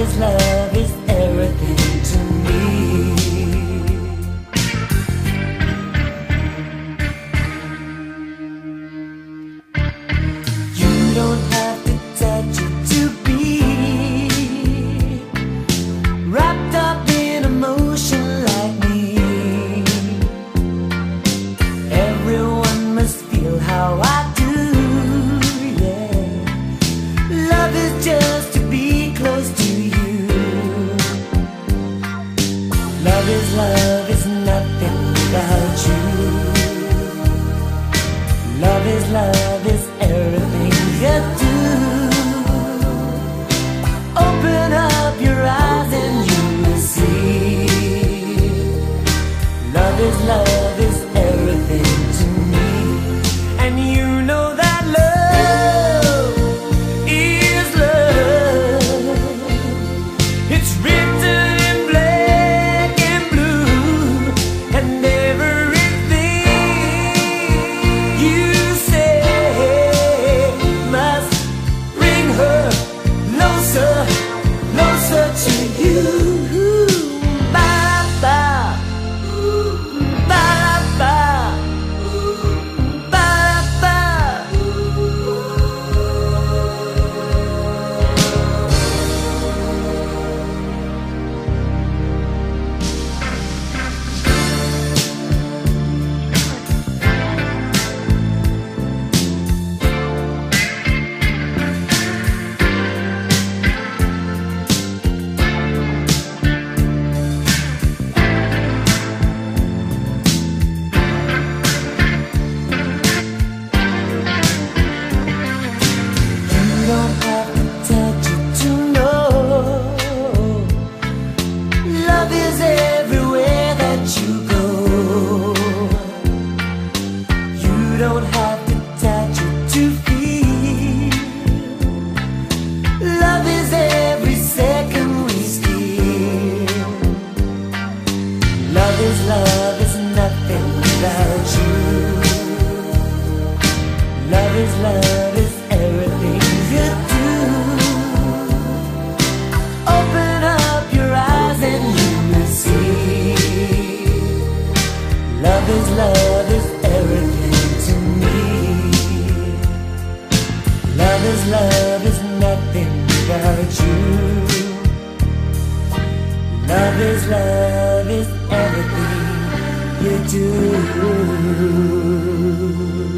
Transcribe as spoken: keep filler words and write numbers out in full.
is love is everything to me. You don't have to touch it to be wrapped up in emotion like me. Everyone must feel how I do, yeah. Love is just to be close to you. Love is love is nothing without you. Love is love is everything you do. Open up your eyes and you will see. Love is love is everything to me. And you know that love is love. It's written in black and blue, and everything you say must bring her closer, closer to you. Bye bye, bye bye, bye bye. You don't have to touch it to know. Love is everywhere that you go. You don't have to touch it to feel. Love is every second we steal. Love is love is nothing without you. Love is love is everything you do. Open up your eyes and you will see. Love is love is everything to me. Love is love is nothing without you. Love is love is everything you do.